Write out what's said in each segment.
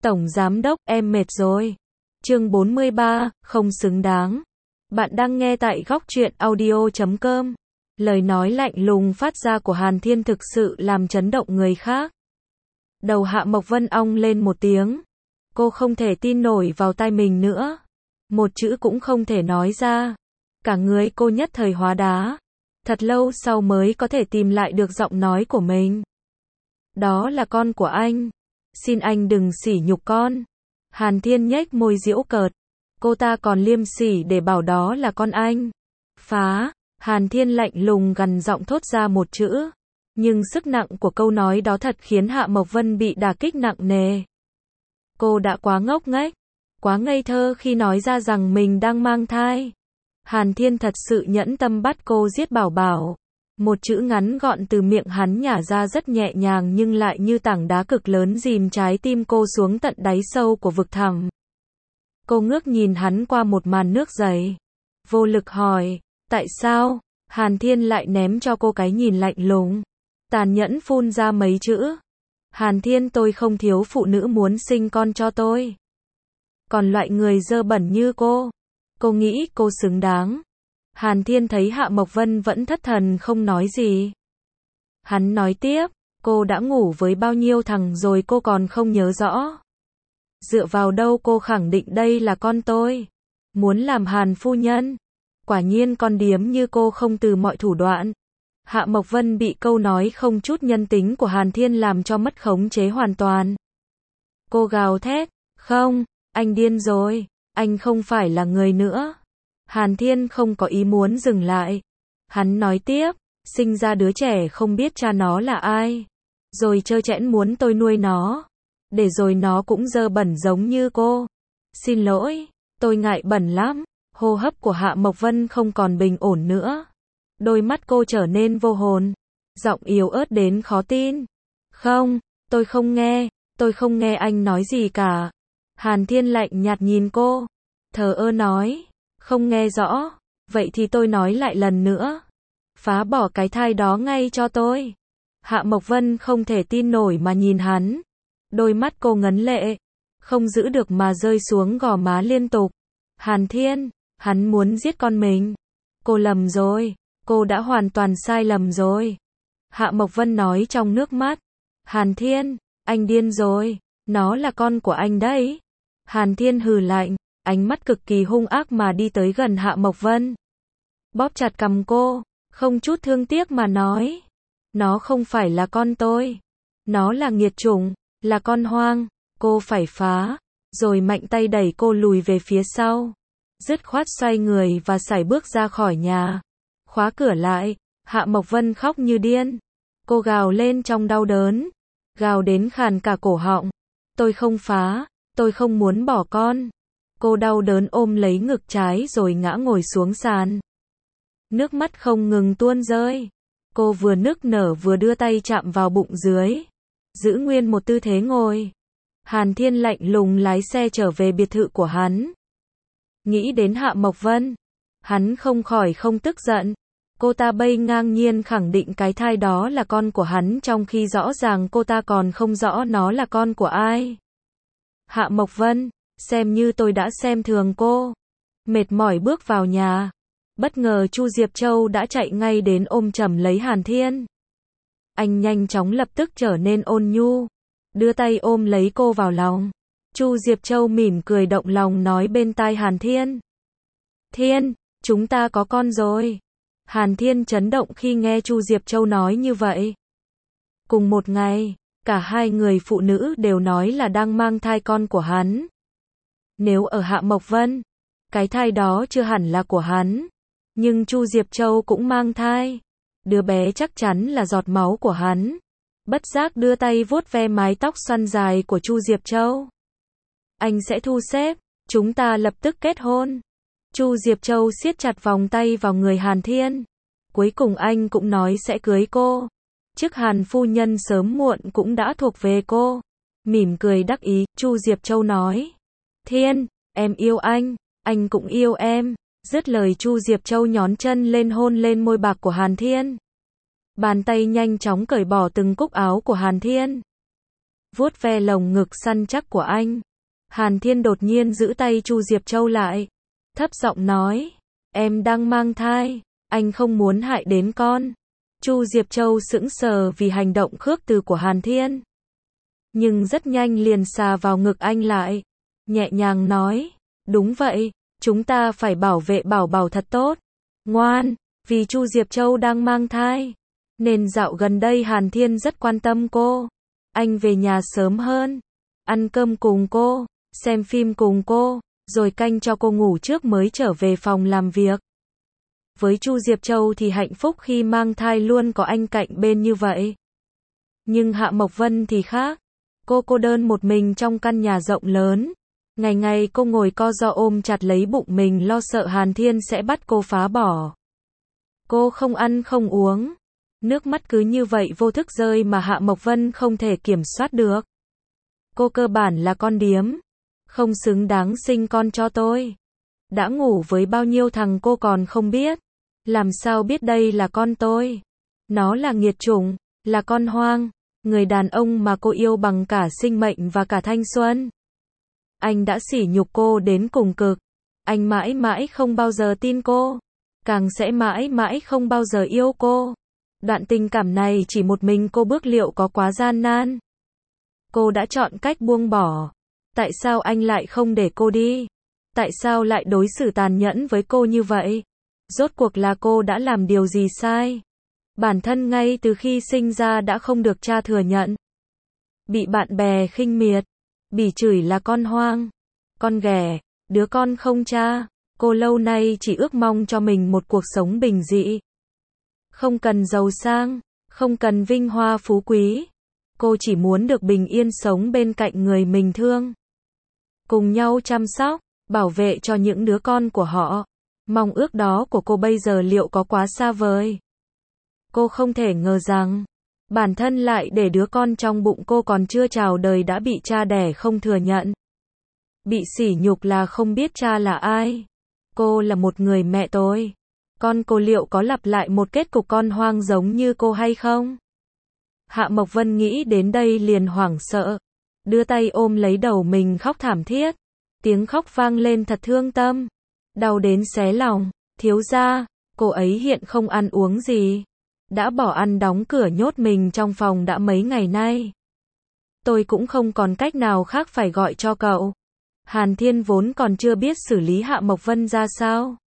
Tổng Giám Đốc, em mệt rồi. Chương 43, không xứng đáng. Bạn đang nghe tại góc truyện audio.com. Lời nói lạnh lùng phát ra của Hàn Thiên thực sự làm chấn động người khác. Đầu Hạ Mộc Vân ong lên một tiếng. Cô không thể tin nổi vào tai mình nữa. Một chữ cũng không thể nói ra. Cả người cô nhất thời hóa đá. Thật lâu sau mới có thể tìm lại được giọng nói của mình. Đó là con của anh. Xin anh đừng sỉ nhục con. Hàn Thiên nhếch môi giễu cợt. Cô ta còn liêm sỉ để bảo đó là con anh. Phá. Hàn Thiên lạnh lùng gằn giọng thốt ra một chữ. Nhưng sức nặng của câu nói đó thật khiến Hạ Mộc Vân bị đả kích nặng nề. Cô đã quá ngốc nghếch, quá ngây thơ khi nói ra rằng mình đang mang thai. Hàn Thiên thật sự nhẫn tâm bắt cô giết Bảo Bảo. Một chữ ngắn gọn từ miệng hắn nhả ra rất nhẹ nhàng nhưng lại như tảng đá cực lớn dìm trái tim cô xuống tận đáy sâu của vực thẳm. Cô ngước nhìn hắn qua một màn nước dày. Vô lực hỏi, tại sao? Hàn Thiên lại ném cho cô cái nhìn lạnh lùng. Tàn nhẫn phun ra mấy chữ. Hàn Thiên, tôi không thiếu phụ nữ muốn sinh con cho tôi. Còn loại người dơ bẩn như cô nghĩ cô xứng đáng. Hàn Thiên thấy Hạ Mộc Vân vẫn thất thần không nói gì. Hắn nói tiếp, cô đã ngủ với bao nhiêu thằng rồi cô còn không nhớ rõ. Dựa vào đâu cô khẳng định đây là con tôi? Muốn làm Hàn phu nhân? Quả nhiên con điếm như cô không từ mọi thủ đoạn. Hạ Mộc Vân bị câu nói không chút nhân tính của Hàn Thiên làm cho mất khống chế hoàn toàn. Cô gào thét, không, anh điên rồi, anh không phải là người nữa. Hàn Thiên không có ý muốn dừng lại. Hắn nói tiếp, sinh ra đứa trẻ không biết cha nó là ai. Rồi trơ trẽn muốn tôi nuôi nó. Để rồi nó cũng dơ bẩn giống như cô. Xin lỗi, tôi ngại bẩn lắm. Hô hấp của Hạ Mộc Vân không còn bình ổn nữa. Đôi mắt cô trở nên vô hồn. Giọng yếu ớt đến khó tin. Không, tôi không nghe anh nói gì cả. Hàn Thiên lạnh nhạt nhìn cô. Thờ ơ nói. Không nghe rõ, vậy thì tôi nói lại lần nữa. Phá bỏ cái thai đó ngay cho tôi. Hạ Mộc Vân không thể tin nổi mà nhìn hắn. Đôi mắt cô ngấn lệ, không giữ được mà rơi xuống gò má liên tục. Hàn Thiên, hắn muốn giết con mình. Cô lầm rồi, cô đã hoàn toàn sai lầm rồi. Hạ Mộc Vân nói trong nước mắt. Hàn Thiên, anh điên rồi, nó là con của anh đấy. Hàn Thiên hừ lạnh. Ánh mắt cực kỳ hung ác mà đi tới gần Hạ Mộc Vân. Bóp chặt cằm cô, không chút thương tiếc mà nói. Nó không phải là con tôi. Nó là nghiệt chủng, là con hoang. Cô phải phá. Rồi mạnh tay đẩy cô lùi về phía sau. Dứt khoát xoay người và sải bước ra khỏi nhà. Khóa cửa lại, Hạ Mộc Vân khóc như điên. Cô gào lên trong đau đớn. Gào đến khàn cả cổ họng. Tôi không phá, tôi không muốn bỏ con. Cô đau đớn ôm lấy ngực trái rồi ngã ngồi xuống sàn. Nước mắt không ngừng tuôn rơi. Cô vừa nức nở vừa đưa tay chạm vào bụng dưới. Giữ nguyên một tư thế ngồi. Hàn Thiên lạnh lùng lái xe trở về biệt thự của hắn. Nghĩ đến Hạ Mộc Vân, hắn không khỏi không tức giận. Cô ta bay ngang nhiên khẳng định cái thai đó là con của hắn trong khi rõ ràng cô ta còn không rõ nó là con của ai. Hạ Mộc Vân, xem như tôi đã xem thường cô. Mệt mỏi bước vào nhà. Bất ngờ Chu Diệp Châu đã chạy ngay đến ôm chầm lấy Hàn Thiên. Anh nhanh chóng lập tức trở nên ôn nhu. Đưa tay ôm lấy cô vào lòng. Chu Diệp Châu mỉm cười động lòng nói bên tai Hàn Thiên. Thiên, chúng ta có con rồi. Hàn Thiên chấn động khi nghe Chu Diệp Châu nói như vậy. Cùng một ngày, cả hai người phụ nữ đều nói là đang mang thai con của hắn. Nếu ở Hạ Mộc Vân, cái thai đó chưa hẳn là của hắn. Nhưng Chu Diệp Châu cũng mang thai. Đứa bé chắc chắn là giọt máu của hắn. Bất giác đưa tay vuốt ve mái tóc xoăn dài của Chu Diệp Châu. Anh sẽ thu xếp, chúng ta lập tức kết hôn. Chu Diệp Châu siết chặt vòng tay vào người Hàn Thiên. Cuối cùng anh cũng nói sẽ cưới cô. Chức Hàn phu nhân sớm muộn cũng đã thuộc về cô. Mỉm cười đắc ý, Chu Diệp Châu nói. Thiên, em yêu anh cũng yêu em. Dứt lời Chu Diệp Châu nhón chân lên hôn lên môi bạc của Hàn Thiên. Bàn tay nhanh chóng cởi bỏ từng cúc áo của Hàn Thiên. vuốt ve lồng ngực săn chắc của anh. Hàn Thiên đột nhiên giữ tay Chu Diệp Châu lại, thấp giọng nói, em đang mang thai, anh không muốn hại đến con. Chu Diệp Châu sững sờ vì hành động khước từ của Hàn Thiên. Nhưng rất nhanh liền xà vào ngực anh lại, nhẹ nhàng nói, đúng vậy, chúng ta phải bảo vệ Bảo Bảo thật tốt. Ngoan, vì Chu Diệp Châu đang mang thai, nên dạo gần đây Hàn Thiên rất quan tâm cô. Anh về nhà sớm hơn, ăn cơm cùng cô, xem phim cùng cô, rồi canh cho cô ngủ trước mới trở về phòng làm việc. Với Chu Diệp Châu thì hạnh phúc khi mang thai luôn có anh cạnh bên như vậy. Nhưng Hạ Mộc Vân thì khác. Cô cô đơn một mình trong căn nhà rộng lớn. Ngày ngày cô ngồi co ro ôm chặt lấy bụng mình lo sợ Hàn Thiên sẽ bắt cô phá bỏ. Cô không ăn không uống. Nước mắt cứ như vậy vô thức rơi mà Hạ Mộc Vân không thể kiểm soát được. Cô cơ bản là con điếm. Không xứng đáng sinh con cho tôi. Đã ngủ với bao nhiêu thằng cô còn không biết. Làm sao biết đây là con tôi? Nó là nghiệt chủng, là con hoang. Người đàn ông mà cô yêu bằng cả sinh mệnh và cả thanh xuân. Anh đã sỉ nhục cô đến cùng cực. Anh mãi mãi không bao giờ tin cô. Càng sẽ mãi mãi không bao giờ yêu cô. Đoạn tình cảm này chỉ một mình cô bước liệu có quá gian nan. Cô đã chọn cách buông bỏ. Tại sao anh lại không để cô đi? Tại sao lại đối xử tàn nhẫn với cô như vậy? Rốt cuộc là cô đã làm điều gì sai? Bản thân ngay từ khi sinh ra đã không được cha thừa nhận. Bị bạn bè khinh miệt. Bị chửi là con hoang. Con ghẻ. Đứa con không cha. Cô lâu nay chỉ ước mong cho mình một cuộc sống bình dị. Không cần giàu sang. Không cần vinh hoa phú quý. Cô chỉ muốn được bình yên sống bên cạnh người mình thương. Cùng nhau chăm sóc, bảo vệ cho những đứa con của họ. Mong ước đó của cô bây giờ liệu có quá xa vời? Cô không thể ngờ rằng, bản thân lại để đứa con trong bụng cô còn chưa chào đời đã bị cha đẻ không thừa nhận. Bị sỉ nhục là không biết cha là ai. Cô là một người mẹ tồi. Con cô liệu có lặp lại một kết cục con hoang giống như cô hay không? Hạ Mộc Vân nghĩ đến đây liền hoảng sợ. Đưa tay ôm lấy đầu mình khóc thảm thiết. Tiếng khóc vang lên thật thương tâm. Đau đến xé lòng. Thiếu gia, cô ấy hiện không ăn uống gì. Đã bỏ ăn đóng cửa nhốt mình trong phòng đã mấy ngày nay. Tôi cũng không còn cách nào khác phải gọi cho cậu. Hàn Thiên vốn còn chưa biết xử lý Hạ Mộc Vân ra sao.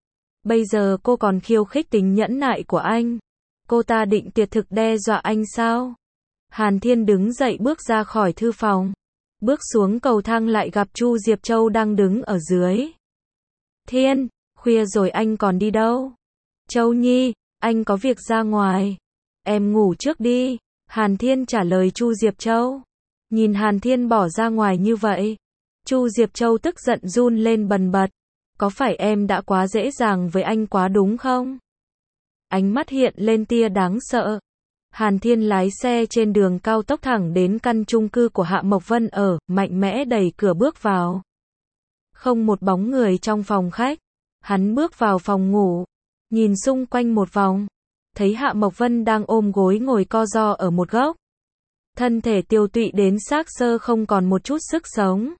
Bây giờ cô còn khiêu khích tính nhẫn nại của anh. Cô ta định tuyệt thực đe dọa anh sao? Hàn Thiên đứng dậy bước ra khỏi thư phòng. Bước xuống cầu thang lại gặp Chu Diệp Châu đang đứng ở dưới. Thiên, khuya rồi anh còn đi đâu? Châu Nhi, anh có việc ra ngoài. Em ngủ trước đi. Hàn Thiên trả lời Chu Diệp Châu. Nhìn Hàn Thiên bỏ ra ngoài như vậy. Chu Diệp Châu tức giận run lên bần bật. Có phải em đã quá dễ dàng với anh quá đúng không? Ánh mắt hiện lên tia đáng sợ. Hàn Thiên lái xe trên đường cao tốc thẳng đến căn chung cư của Hạ Mộc Vân ở, mạnh mẽ đẩy cửa bước vào. Không một bóng người trong phòng khách. Hắn bước vào phòng ngủ, nhìn xung quanh một vòng, thấy Hạ Mộc Vân đang ôm gối ngồi co ro ở một góc. Thân thể tiêu tụy đến xác xơ không còn một chút sức sống.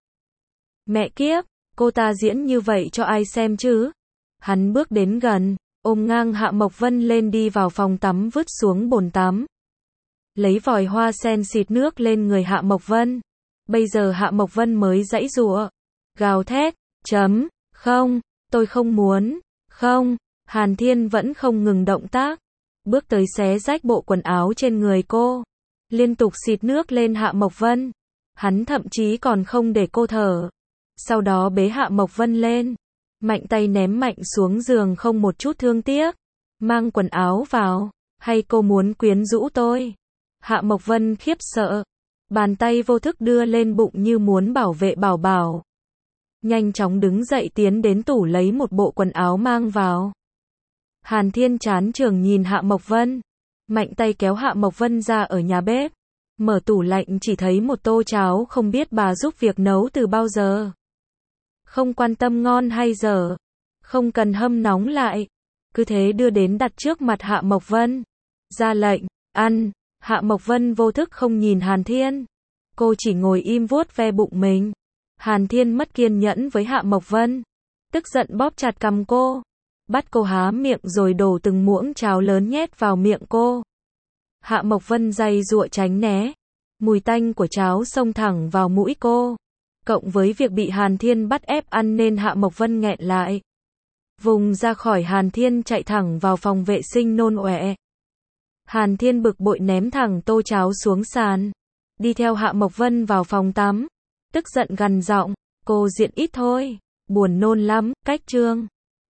Mẹ kiếp, cô ta diễn như vậy cho ai xem chứ? Hắn bước đến gần, ôm ngang Hạ Mộc Vân lên đi vào phòng tắm vứt xuống bồn tắm. Lấy vòi hoa sen xịt nước lên người Hạ Mộc Vân. Bây giờ Hạ Mộc Vân mới giãy giụa, gào thét, không, tôi không muốn, không. Hàn Thiên vẫn không ngừng động tác, bước tới xé rách bộ quần áo trên người cô, liên tục xịt nước lên Hạ Mộc Vân. Hắn thậm chí còn không để cô thở. Sau đó bế Hạ Mộc Vân lên, mạnh tay ném mạnh xuống giường không một chút thương tiếc. Mang quần áo vào, hay cô muốn quyến rũ tôi? Hạ Mộc Vân khiếp sợ, bàn tay vô thức đưa lên bụng như muốn bảo vệ Bảo Bảo. Nhanh chóng đứng dậy tiến đến tủ lấy một bộ quần áo mang vào. Hàn Thiên chán chường nhìn Hạ Mộc Vân, mạnh tay kéo Hạ Mộc Vân ra ở nhà bếp. Mở tủ lạnh chỉ thấy một tô cháo không biết bà giúp việc nấu từ bao giờ. Không quan tâm ngon hay dở, không cần hâm nóng lại, cứ thế đưa đến đặt trước mặt Hạ Mộc Vân. Ra lệnh, ăn. Hạ Mộc Vân vô thức không nhìn Hàn Thiên. Cô chỉ ngồi im vuốt ve bụng mình. Hàn Thiên mất kiên nhẫn với Hạ Mộc Vân. Tức giận bóp chặt cằm cô. Bắt cô há miệng rồi đổ từng muỗng cháo lớn nhét vào miệng cô. Hạ Mộc Vân giày giụa tránh né. Mùi tanh của cháo xông thẳng vào mũi cô. Cộng với việc bị Hàn Thiên bắt ép ăn nên Hạ Mộc Vân nghẹn lại. Vùng ra khỏi Hàn Thiên chạy thẳng vào phòng vệ sinh nôn ọe. Hàn Thiên bực bội ném thẳng tô cháo xuống sàn. Đi theo Hạ Mộc Vân vào phòng tắm. Tức giận gằn giọng, cô diện ít thôi. Buồn nôn lắm, cách trương.